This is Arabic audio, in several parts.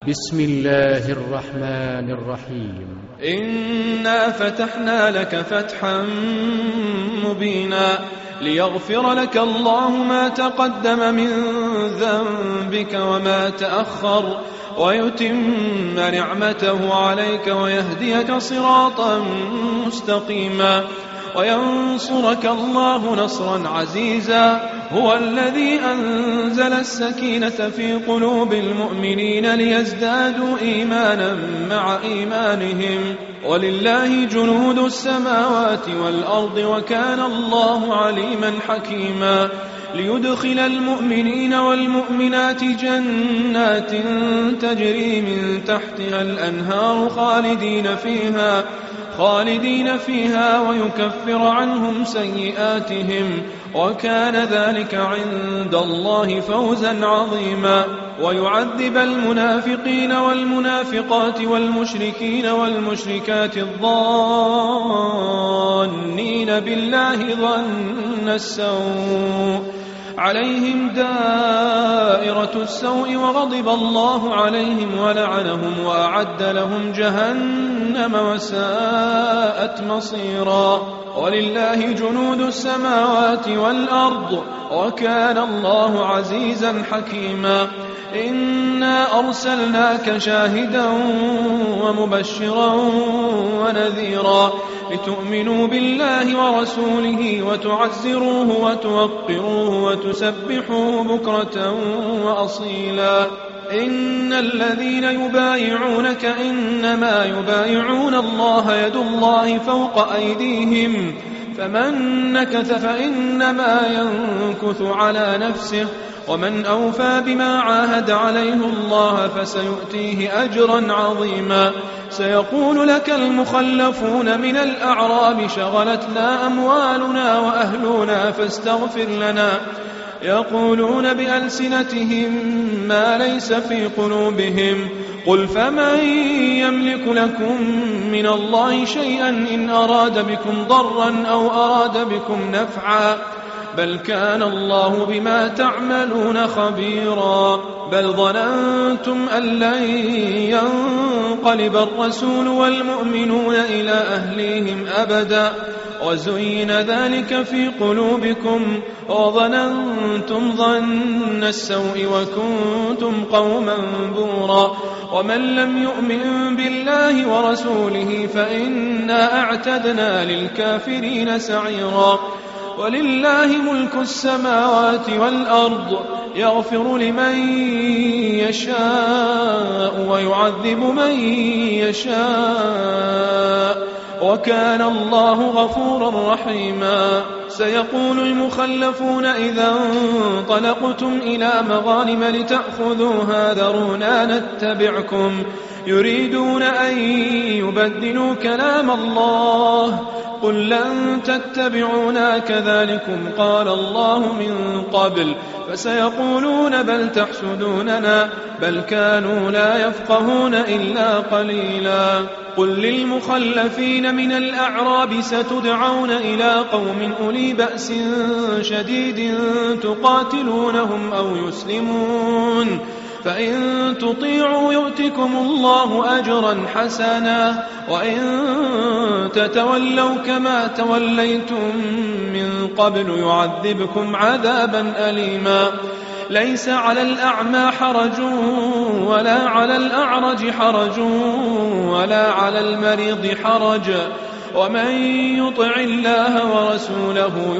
بسم الله الرحمن الرحيم. إنا فتحنا لك فتحا مبينا ليغفر لك الله ما تقدم من ذنبك وما تأخر ويتم نعمته عليك ويهديك صراطا مستقيما وينصرك الله نصرا عزيزا. هو الذي أنزل السكينة في قلوب المؤمنين ليزدادوا إيمانا مع إيمانهم ولله جنود السماوات والأرض وكان الله عليما حكيما. ليدخل المؤمنين والمؤمنات جنات تجري من تحتها الأنهار خالدين فيها ويكفر عنهم سيئاتهم وكان ذلك عند الله فوزا عظيما. ويعذب المنافقين والمنافقات والمشركين والمشركات الظانين بالله ظن السوء عليهم دائرة السوء وغضب الله عليهم ولعنهم وأعد لهم جهنم وساءت مصيرا. ولله جنود السماوات والأرض وكان الله عزيزا حكيما. إنا أرسلناك شاهدا ومبشرا ونذيرا لتؤمنوا بالله ورسوله وتعزروه وتوقروه وتسبحوه بكرة وأصيلا. إن الذين يبايعونك إنما يبايعون الله يد الله فوق أيديهم فمن نكث فإنما ينكث على نفسه ومن أوفى بما عاهد عليه الله فسيؤتيه أجرا عظيما. سيقول لك المخلفون من الأعراب شغلتنا أموالنا وأهلنا فاستغفر لنا يقولون بألسنتهم ما ليس في قلوبهم قل فمن يملك لكم من الله شيئا إن أراد بكم ضرا أو أراد بكم نفعا بل كان الله بما تعملون خبيرا. بل ظننتم أن لن ينقلب الرسول والمؤمنون إلى أهليهم أبدا وزين ذلك في قلوبكم وظننتم ظن السوء وكنتم قوما بورا. ومن لم يؤمن بالله ورسوله فإنا أعتدنا للكافرين سعيرا. ولله ملك السماوات والأرض يغفر لمن يشاء ويعذب من يشاء وكان الله غفورا رحيما. سيقول المخلفون إذا انطلقتم إلى مغانم لتأخذوها ذرونا نتبعكم يريدون أن يبدلوا كلام الله قل لن تتبعونا كذلكم قال الله من قبل فسيقولون بل تحسدوننا بل كانوا لا يفقهون إلا قليلا. قل للمخلفين من الأعراب ستدعون إلى قوم أولي بأس شديد تقاتلونهم أو يسلمون فإن تطيعوا يؤتكم الله أجرا حسنا وإن تتولوا كما توليتم من قبل يعذبكم عذابا أليما. ليس على الأعمى حرج ولا على الأعرج حرج ولا على المريض حرج ومن يطع الله ورسوله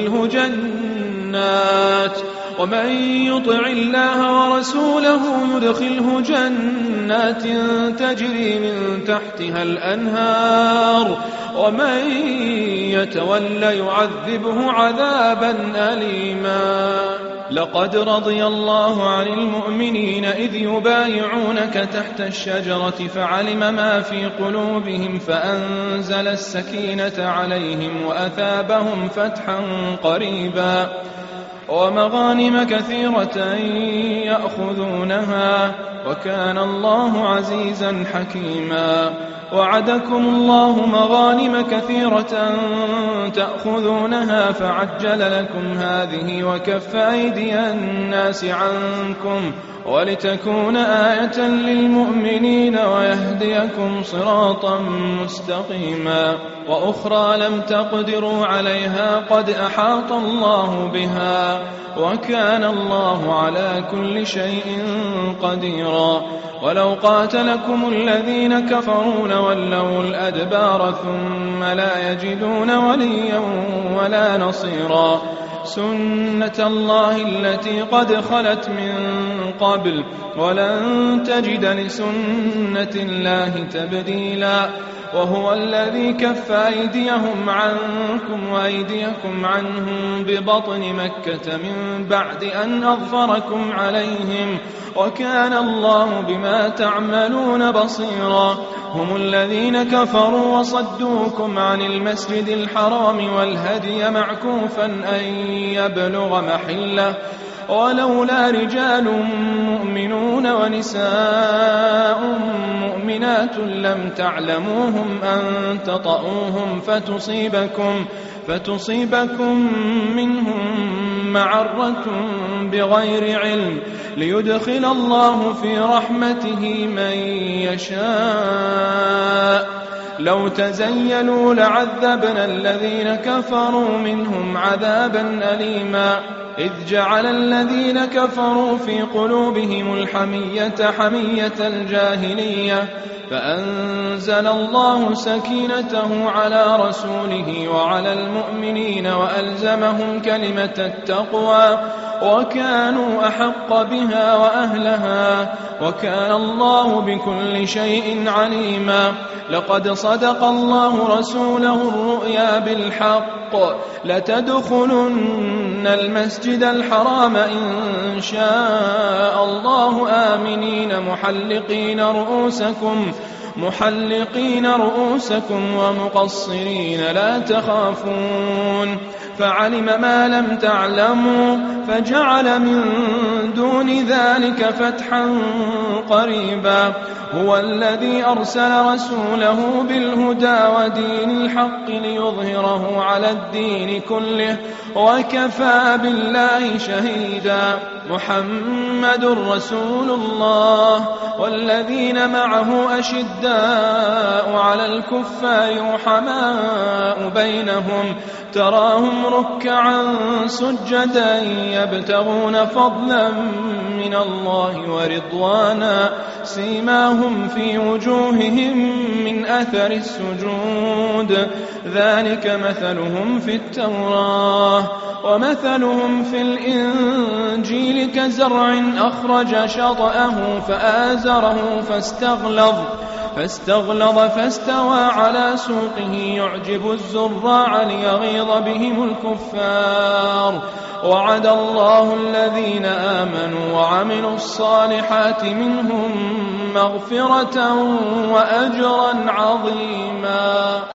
يدخله جنات تجري من تحتها الأنهار ومن يتول يعذبه عذابا أليما. لقد رضي الله عن المؤمنين إذ يبايعونك تحت الشجرة فعلم ما في قلوبهم فأنزل السكينة عليهم وأثابهم فتحا قريبا ومغانم كثيرة يأخذونها وكان الله عزيزا حكيما. وعدكم الله مغانم كثيرة تأخذونها فعجل لكم هذه وكف أيدي الناس عنكم ولتكون آية للمؤمنين ويهديكم صراطا مستقيما وأخرى لم تقدروا عليها قد أحاط الله بها وكان الله على كل شيء قديرا ولو قاتلكم الذين كفروا لولوا الأدبار ثم لا يجدون وليا ولا نصيرا سنة الله التي قد خلت من قبل ولن تجد لسنة الله تبديلا وهو الذي كف أيديهم عنكم وأيديكم عنهم ببطن مكة من بعد أن أظفركم عليهم وكان الله بما تعملون بصيرا هم الذين كفروا وصدوكم عن المسجد الحرام والهدي معكوفا أن يبلغ محله ولولا رجال مؤمنون ونساء مؤمنات لم تعلموهم أن تطؤوهم فتصيبكم منهم معرة بغير علم ليدخل الله في رحمته من يشاء لو تزيلوا لعذبنا الذين كفروا منهم عذابا أليما إذ جعل الذين كفروا في قلوبهم الحمية حمية الجاهلية فأنزل الله سكينته على رسوله وعلى المؤمنين وألزمهم كلمة التقوى وكانوا أحق بها وأهلها وكان الله بكل شيء عليما لقد صدق الله رسوله الرؤيا بالحق لتدخلن المسجد الحرام إن شاء الله آمنين محلقين رؤوسكم ومقصرين لا تخافون فعلم ما لم تعلموا فجعل من دون ذلك فتحا قريبا هو الذي أرسل رسوله بالهدى ودين الحق ليظهره على الدين كله وكفى بالله شهيدا محمد رسول الله والذين معه أشداء على الكفار رحماء بينهم تراهم ركعا سجدا يبتغون فضلا من الله ورضوانا سيماهم في وجوههم من أثر السجود ذلك مثلهم في التوراة ومثلهم في الإنجيل كزرع أخرج شطأه فآزره فاستغلظ فاستوى على سوقه يعجب الزراع ليغيظ بهم الكفار وعد الله الذين آمنوا وعملوا الصالحات منهم مغفرة وأجرا عظيما.